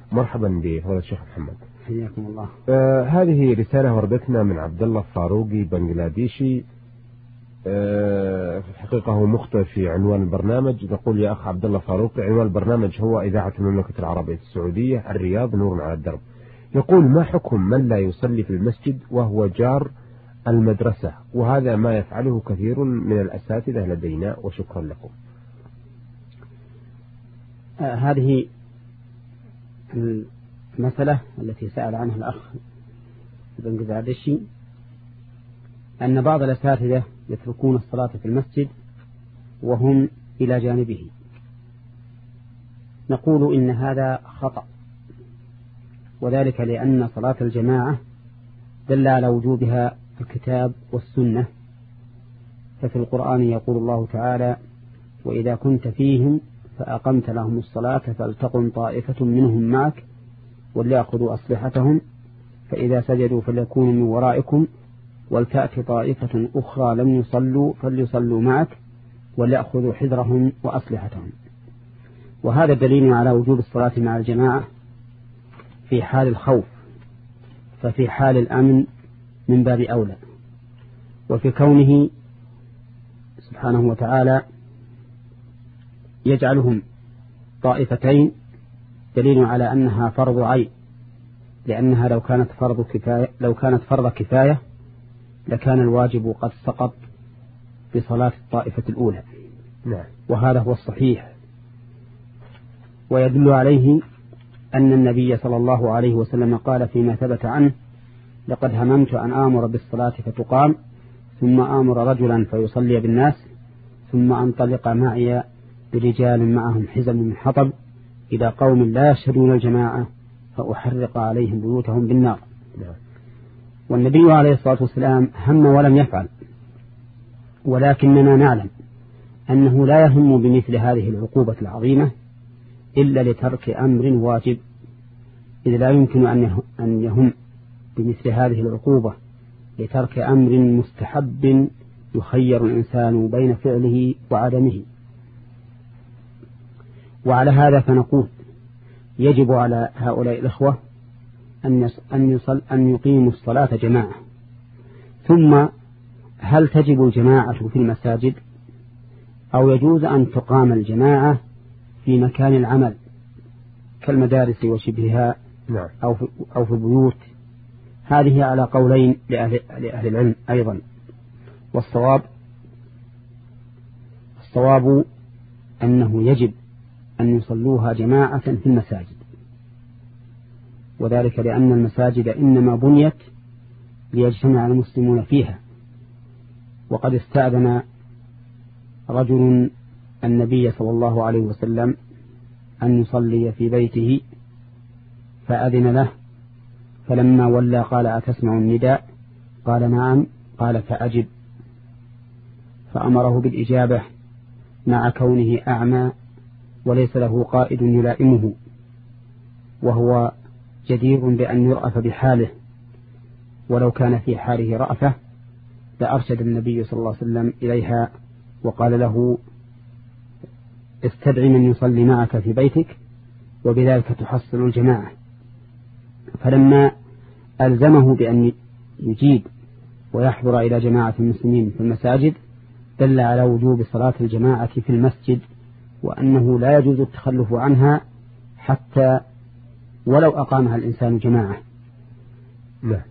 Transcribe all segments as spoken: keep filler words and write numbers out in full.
مرحبا بفضيلة الشيخ محمد. حياكم الله. آه هذه رسالة وردتنا من عبد الله الفاروقي بنغلاديشي. آه في الحقيقة هو مخطئ في عنوان البرنامج. نقول يا أخ عبد الله الفاروقي، عنوان البرنامج هو إذاعة المملكة العربية السعودية الرياض نور على الدرب. يقول: ما حكم من لا يصلي في المسجد وهو جار المدرسة؟ وهذا ما يفعله كثير من الأساتذة لدينا، وشكرا لكم. آه هذه المسألة التي سأل عنها الأخ بنغلاديشي، أن بعض الأساتذة يتركون الصلاة في المسجد وهم إلى جانبه. نقول إن هذا خطأ، وذلك لأن صلاة الجماعة دل على وجوبها الكتاب والسنة. ففي القرآن يقول الله تعالى: وإذا كنت فيهم فأقمت لهم الصلاة فلتقم طائفة منهم معك وليأخذوا أسلحتهم فإذا سجدوا فليكونوا من ورائكم ولتأتي طائفة أخرى لم يصلوا فليصلوا معك وليأخذوا حذرهم وأسلحتهم. وهذا دليل على وجوب الصلاة مع الجماعة في حال الخوف، ففي حال الأمن من باب أولى. وفي كونه سبحانه وتعالى يجعلهم طائفتين دليل على أنها فرض عين، لأنها لو كانت فرض كفاية لو كانت فرض كفاية لكان الواجب قد سقط بصلاة الطائفة الأولى. نعم. وهذا هو الصحيح، ويدل عليه أن النبي صلى الله عليه وسلم قال فيما ثبت عنه: لقد هممت أن آمر بالصلاة فتقام ثم آمر رجلا فيصلي بالناس ثم أنطلق معي برجال معهم حزم من حطب إلى قوم لا يشهدون الجماعة فأحرق عليهم بيوتهم بالنار. والنبي عليه الصلاة والسلام هم ولم يفعل، ولكننا نعلم أنه لا يهم بمثل هذه العقوبة العظيمة إلا لترك أمر واجب، إذ لا يمكن أن يهم بمثل هذه العقوبة لترك أمر مستحب يخير الإنسان بين فعله وعدمه. وعلى هذا فنقول: يجب على هؤلاء الإخوة أن يصل أن يقيموا الصلاة جماعة. ثم هل تجب الجماعة في المساجد أو يجوز أن تقام الجماعة في مكان العمل كالمدارس وشبهها أو في أو في البيوت؟ هذه على قولين لأهل, لأهل العلم أيضا. والصواب الصواب أنه يجب أن يصلوها جماعة في المساجد، وذلك لأن المساجد إنما بنيت ليجتمع المسلمون فيها. وقد استأذن رجل النبي صلى الله عليه وسلم أن يصلي في بيته فأذن له، فلما ولى قال: أتسمع النداء؟ قال: نعم. قال: فأجب. فأمره بالإجابة مع كونه أعمى وليس له قائد يلائمه، وهو جدير بأن يرأف بحاله، ولو كان في حاله رأفة لأرشد النبي صلى الله عليه وسلم إليها وقال له: استدعي من يصلي معك في بيتك وبذلك تحصل الجماعة. فلما ألزمه بأن يجيب ويحضر إلى جماعة المسلمين في المساجد دل على وجوب صلاة الجماعة في المسجد، وأنه لا يجوز التخلف عنها حتى ولو أقامها الإنسان جماعة. لا.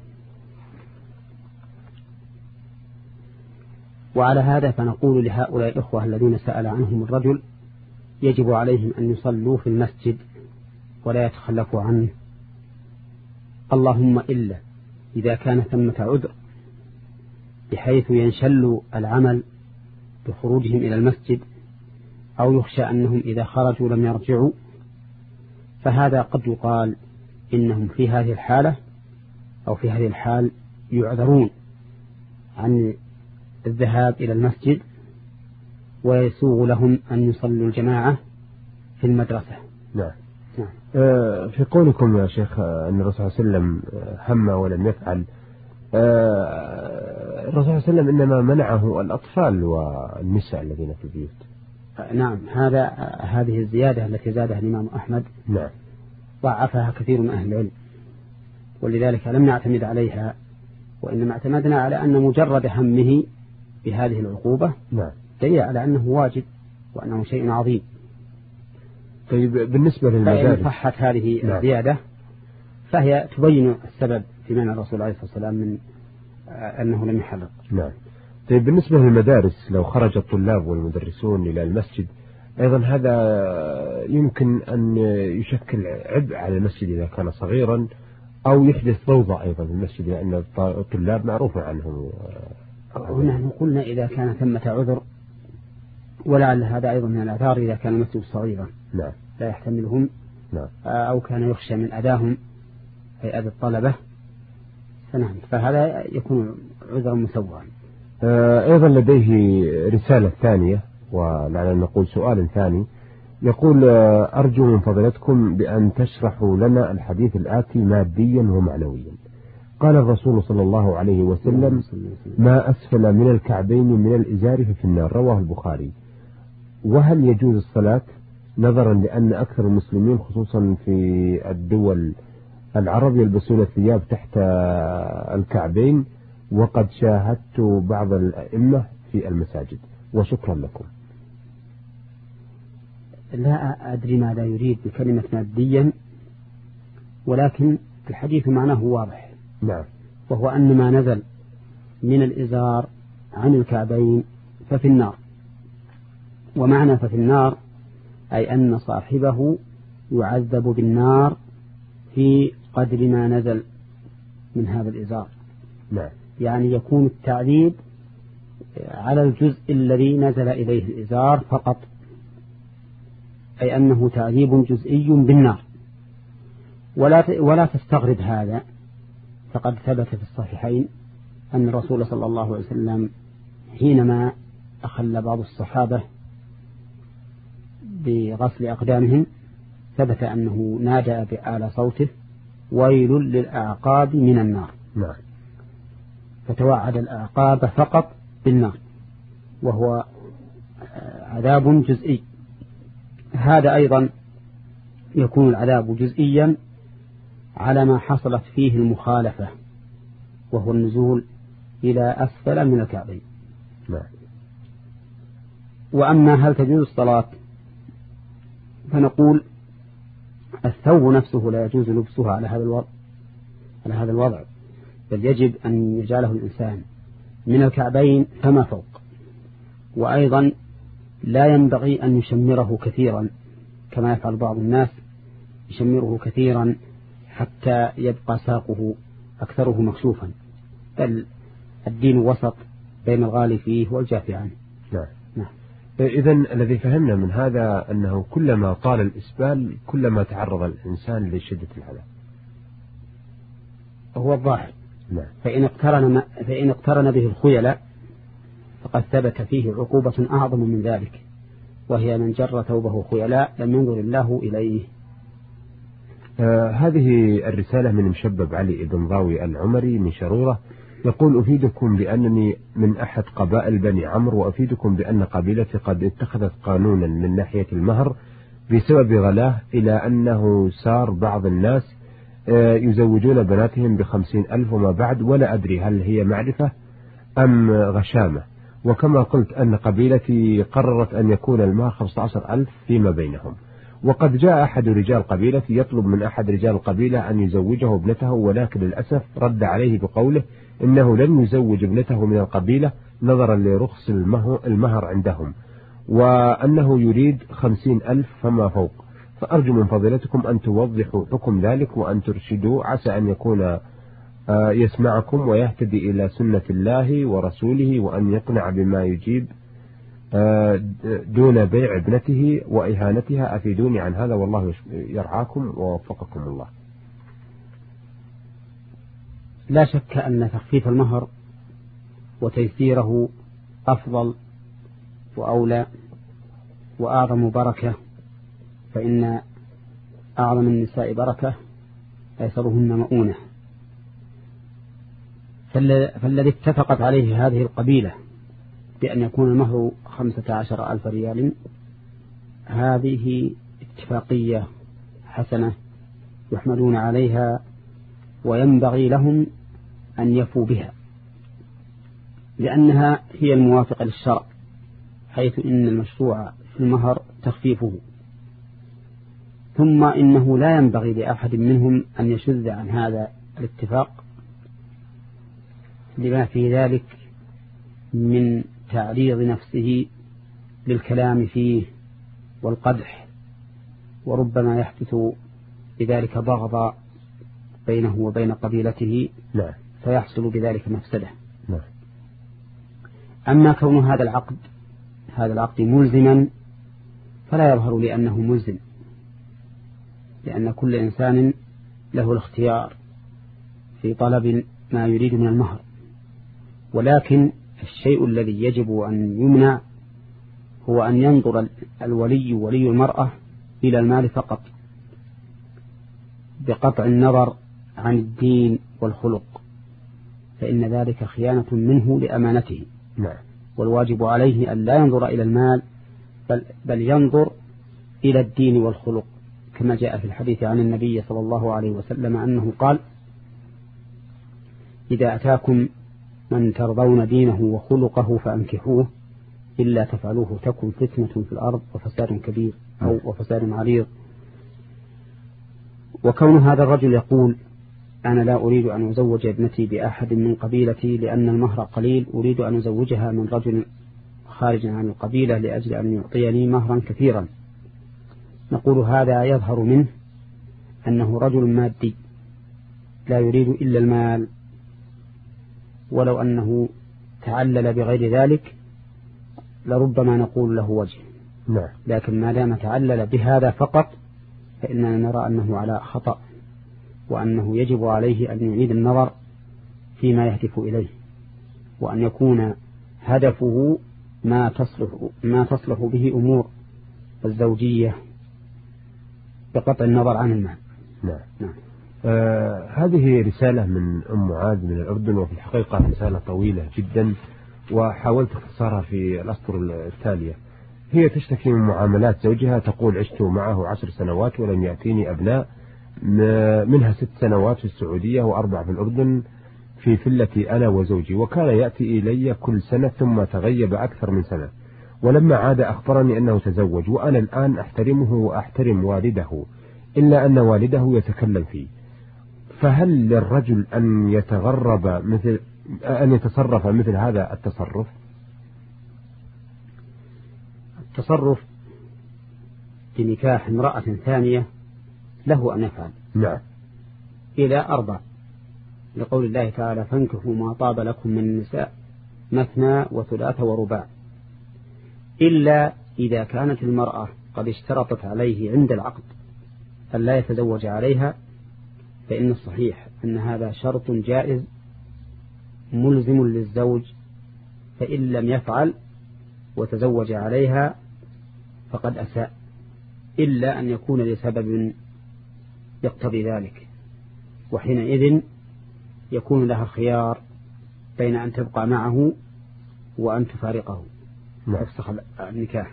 وعلى هذا فنقول لهؤلاء الإخوة الذين سأل عنهم الرجل: يجب عليهم أن يصلوا في المسجد ولا يتخلفوا عنه، اللهم إلا إذا كان ثمة عذر بحيث ينشل العمل بخروجهم إلى المسجد، أو يخشى أنهم إذا خرجوا لم يرجعوا، فهذا قد يقال إنهم في هذه الحالة أو في هذه الحال يعذرون عن الذهاب إلى المسجد، ويسوغ لهم أن يصلوا الجماعة في المدرسة. نعم. نعم. آه في قولكم يا شيخ أن الرسول صلى الله عليه وسلم هم ولم يفعل، آه الرسول صلى الله عليه وسلم إنما منعه الأطفال والنساء الذين في البيوت. نعم، هذا هذه الزيادة التي زادها الإمام أحمد. نعم. ضعفها كثير من أهل العلم، ولذلك لم نعتمد عليها، وإنما اعتمدنا على أن مجرد همه بهذه العقوبة نعم دليل على أنه واجب وأنه شيء عظيم. طيب بالنسبة للمدارس فإن صحت هذه نعم. الزيادة فهي تبين السبب في منع الرسول عليه الصلاة والسلام من أنه لم يحرق. نعم. طيب بالنسبة للمدارس لو خرج الطلاب والمدرسون إلى المسجد أيضا هذا يمكن أن يشكل عبء على المسجد إذا كان صغيرا، أو يحدث ضوضاء أيضا في المسجد، لأن الطلاب معروف عنهم. ونحن قلنا إذا كان ثمة عذر، ولعل هذا أيضا من الأعذار إذا كان المسجد صغيرا نعم. لا يحتملهم نعم. أو كان يخشى من أذاهم أي أذى الطلبة، فنعم فهذا يكون عذرا مسوغا. أيضا لديه رسالة ثانية، ولعل نقول سؤال ثاني، يقول أرجو من فضلتكم بأن تشرحوا لنا الحديث الآتي ماديا ومعنويا. قال الرسول صلى الله عليه وسلم: ما أسفل من الكعبين من الإزار ففي النار، رواه البخاري. وهل يجوز الصلاة نظرا لأن أكثر المسلمين خصوصا في الدول العرب يلبسون الثياب تحت الكعبين، وقد شاهدت بعض الأئمة في المساجد؟ وشكرا لكم. لا أدري ماذا يريد بكلمة ماديا، ولكن الحديث معناه واضح. نعم. وهو أن ما نزل من الإزار عن الكعبين ففي النار، ومعنى ففي النار أي أن صاحبه يعذب بالنار في قدر ما نزل من هذا الإزار. نعم. يعني يكون التعذيب على الجزء الذي نزل إليه الإزار فقط، أي أنه تعذيب جزئي بالنار. ولا ولا تستغرب هذا، فقد ثبت في الصحيحين أن الرسول صلى الله عليه وسلم حينما أخل بعض الصحابة بغسل أقدامهم ثبت أنه نادى بأعلى صوته: ويل للأعقاب من النار. نعم. فتوعد الأعقاب فقط بالنار، وهو عذاب جزئي. هذا أيضا يكون العذاب جزئيا على ما حصلت فيه المخالفة، وهو النزول إلى أسفل من الكعبين. نعم. وأما هل تجوز الصلاة، فنقول الثوب نفسه لا يجوز لبسه على هذا الوضع على هذا الوضع بل يجب أن يجعله الإنسان من الكعبين فما فوق. وأيضا لا ينبغي أن يشمره كثيرا كما يفعل بعض الناس، يشمره كثيرا حتى يبقى ساقه أكثره مكشوفا، بل الدين وسط بين الغالي فيه والجافي عنه. نعم. نعم. إذن الذي فهمنا من هذا أنه كلما طال الإسبال كلما تعرض الإنسان لشدة العذاب، هو الظاهر. نعم. فإن اقترن فإن اقترن به الخيلاء فقد ثبت فيه عقوبة أعظم من ذلك، وهي من جر ثوبه خيلاء لم ينظر الله إليه. آه هذه الرسالة من مشبب علي بن ضاوي العمري من شرورة، يقول: أفيدكم بأنني من أحد قبائل بني عمرو، وأفيدكم بأن قبيلتي قد اتخذت قانونا من ناحية المهر بسبب غلاه، إلى أنه صار بعض الناس يزوجون بناتهم بخمسين ألف وما بعد، ولا أدري هل هي معرفة أم غشامة. وكما قلت أن قبيلتي قررت أن يكون المهر خمسة عشر ألف فيما بينهم، وقد جاء أحد رجال قبيلتي يطلب من أحد رجال القبيلة أن يزوجه ابنته، ولكن للأسف رد عليه بقوله إنه لن يزوج ابنته من القبيلة نظرا لرخص المهر عندهم، وأنه يريد خمسين ألف فما فوق. فأرجو من فضيلتكم أن توضحوا حكم ذلك وأن ترشدوا، عسى أن يكون يسمعكم ويهتدي إلى سنة الله ورسوله، وأن يقنع بما يجيب دون بيع ابنته وإهانتها. أفيدوني عن هذا والله يرعاكم ووفقكم الله. لا شك أن تخفيف المهر وتيسيره أفضل وأولى وأعظم بركة، فإن أعظم النساء بركة أيسرهن مؤونة. فالذي اتفقت عليه هذه القبيلة بأن يكون المهر خمسة عشر ألف ريال، هذه اتفاقية حسنة يحملون عليها وينبغي لهم أن يفوا بها، لأنها هي الموافقة للشرع، حيث إن المشروع في المهر تخفيفه. ثم إنه لا ينبغي لأحد منهم أن يشذ عن هذا الاتفاق لما في ذلك من تعريض نفسه للكلام فيه والقدح، وربما يحدث بذلك بغض بينه وبين قبيلته، نعم. فيحصل بذلك مفسدة. نعم. أما كون هذا العقد هذا العقد ملزما فلا يظهر لي أنه ملزم، لأن كل إنسان له الاختيار في طلب ما يريد من المهر، ولكن الشيء الذي يجب أن يمنع هو أن ينظر الولي ولي المرأة إلى المال فقط، بقطع النظر عن الدين والخلق، فإن ذلك خيانة منه لأمانته. نعم. والواجب عليه أن لا ينظر إلى المال بل, بل ينظر إلى الدين والخلق، كما جاء في الحديث عن النبي صلى الله عليه وسلم أنه قال: إذا أتاكم من ترضون دينه وخلقه فأنكحوه، إلا تفعلوه تكن فتنة في الأرض وفساد كبير أو وفساد عريض. وكون هذا الرجل يقول: أنا لا أريد أن أزوج ابنتي بأحد من قبيلتي لأن المهر قليل، أريد أن أزوجها من رجل خارج عن القبيلة لأجل أن يعطيني مهرا كثيرا، نقول هذا يظهر منه أنه رجل مادي لا يريد إلا المال، ولو أنه تعلل بغير ذلك لربما نقول له وجه. نعم. لكن ما دام تعلل بهذا فقط فإننا نرى أنه على خطأ، وأنه يجب عليه أن يعيد النظر فيما يهدف إليه، وأن يكون هدفه ما تصلح, ما تصلح به أمور الزوجية بقطع النظر عن المال. نعم. نعم. آه هذه رسالة من أم معاذ من الأردن، وفي الحقيقة رسالة طويلة جدا وحاولت اختصارها في الأسطر التالية. هي تشتكي من معاملات زوجها، تقول: عشت معه عشر سنوات ولم يأتيني أبناء، منها ست سنوات في السعودية وأربع في الأردن في فلتي أنا وزوجي، وكان يأتي إلي كل سنة ثم تغيب أكثر من سنة، ولما عاد أخبرني أنه تزوج، وأنا الآن أحترمه وأحترم والده، إلا أن والده يتكلم فيه، فهل للرجل أن يتغرب مثل أن يتصرف مثل هذا التصرف؟ التصرف بنكاح امرأة ثانية له أن يفعل. نعم. إلى أربع، لقول الله تعالى: فانكحوا ما طاب لكم من النساء مثنى وثلاث ورباع، إلا إذا كانت المرأة قد اشترطت عليه عند العقد أن لا يتزوج عليها، فإن الصحيح أن هذا شرط جائز ملزم للزوج، فإن لم يفعل وتزوج عليها فقد أساء، إلا أن يكون لسبب يقتضي ذلك، وحينئذ يكون لها الخيار بين أن تبقى معه وأن تفارقه وتفسخ النكاح.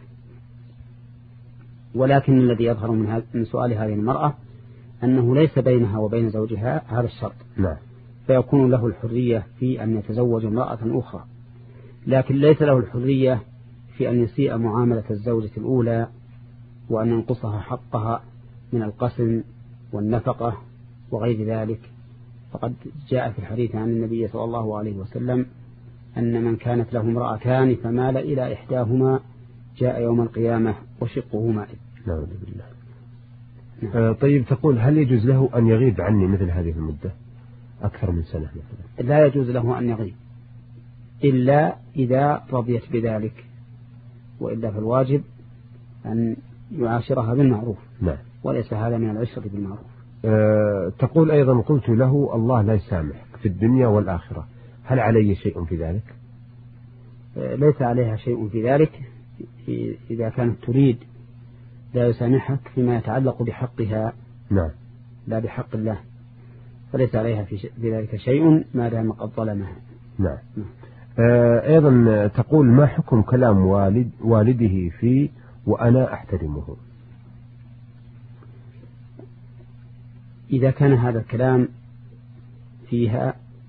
ولكن الذي يظهر من, من سؤال هذه المرأة أنه ليس بينها وبين زوجها هذا الشرط، نعم. فيكون له الحرية في أن يتزوج امرأة أخرى، لكن ليس له الحرية في أن يسيء معاملة الزوجة الأولى وأن ينقصها حقها من القسم والنفقة وغير ذلك. فقد جاء في الحديث عن النبي صلى الله عليه وسلم أن من كانت له امرأتان فمال إلى إحداهما جاء يوم القيامة وشقه مائل. نعوذ بالله. نعم. آه طيب، تقول: هل يجوز له أن يغيب عني مثل هذه المدة أكثر من سنة مثلا؟ لا يجوز له أن يغيب إلا إذا رضيت بذلك، وإلا فالواجب أن يعاشرها بالمعروف. نعم. وليس هذا من العشرة بالمعروف. أه تقول أيضا: قلت له: الله لا يسامحك في الدنيا والآخرة، هل علي شيء في ذلك؟ أه ليس عليها شيء في ذلك إذا كانت تريد لا يسامحك فيما يتعلق بحقها. نعم. لا بحق الله، فليس عليها في ذلك شيء ما دام قد ظلمها. نعم. نعم. أه أيضا تقول: ما حكم كلام والد والده فيه وأنا أحترمه؟ إذا كان هذا الكلام فيها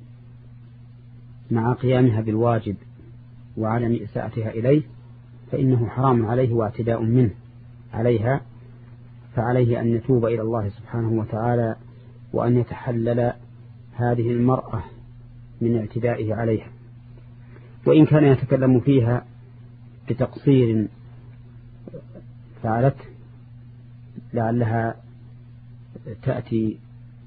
مع قيامها بالواجب وعدم إساءتها إليه فإنه حرام عليه واعتداء منه عليها، فعليه أن يتوب إلى الله سبحانه وتعالى وأن يتحلل هذه المرأة من اعتدائه عليها. وإن كان يتكلم فيها بتقصير فعلت لعلها تأتي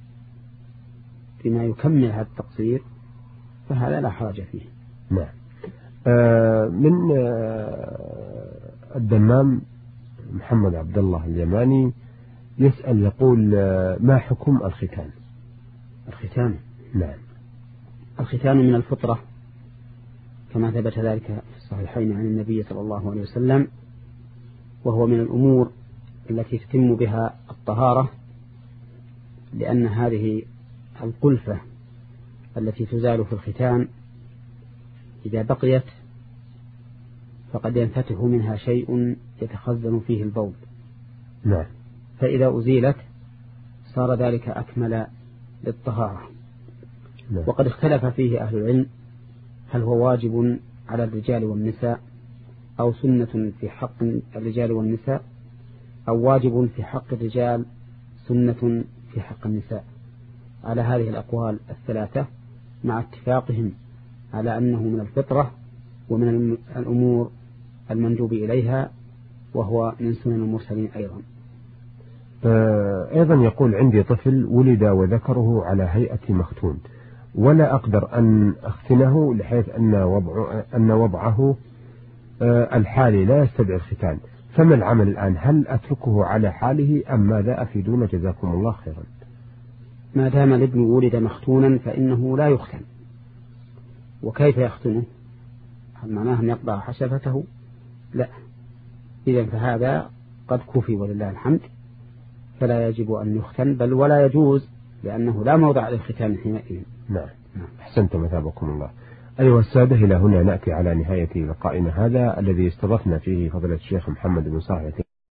بما يكمل هذا التقصير فهذا لا حرج فيه. نعم. آه من آه الدمام محمد عبد الله اليماني يسأل يقول آه ما حكم الختان؟ الختان نعم. الختان من الفطرة كما ثبت ذلك في الصحيحين عن النبي صلى الله عليه وسلم، وهو من الأمور التي تتم بها الطهارة، لأن هذه القلفة التي تزال في الختان إذا بقيت فقد ينفتح منها شيء يتخزن فيه البول. نعم. فإذا أزيلت صار ذلك أكمل للطهارة. نعم. وقد اختلف فيه أهل العلم هل هو واجب على الرجال والنساء أو سنة في حق الرجال والنساء أو واجب في حق الرجال سنة في حق النساء. على هذه الأقوال الثلاثة مع اتفاقهم على أنه من الفطرة ومن الأمور المندوب إليها وهو من سنن المرسلين أيضا. أيضا يقول عندي طفل ولد وذكره على هيئة مختون ولا أقدر أن أختنه لحيث أن وضع أن وضعه الحالي لا يستدعي الختان، فما العمل الآن؟ هل أتركه على حاله أم ماذا؟ أفيدونا جزاكم الله خيرا. ما دام الابن ولد مختونا فإنه لا يختن. وكيف يختنه؟ هل معناه أن يقطع حشفته؟ لا. إذن فهذا قد كفي ولله الحمد، فلا يجب أن يختن بل ولا يجوز، لأنه لا موضع للختان حينئذ. نعم. أحسنت مثابكم الله. أيها السادة، إلى هنا نأتي على نهاية لقائنا هذا الذي استضفنا فيه فضيلة الشيخ محمد بن صالح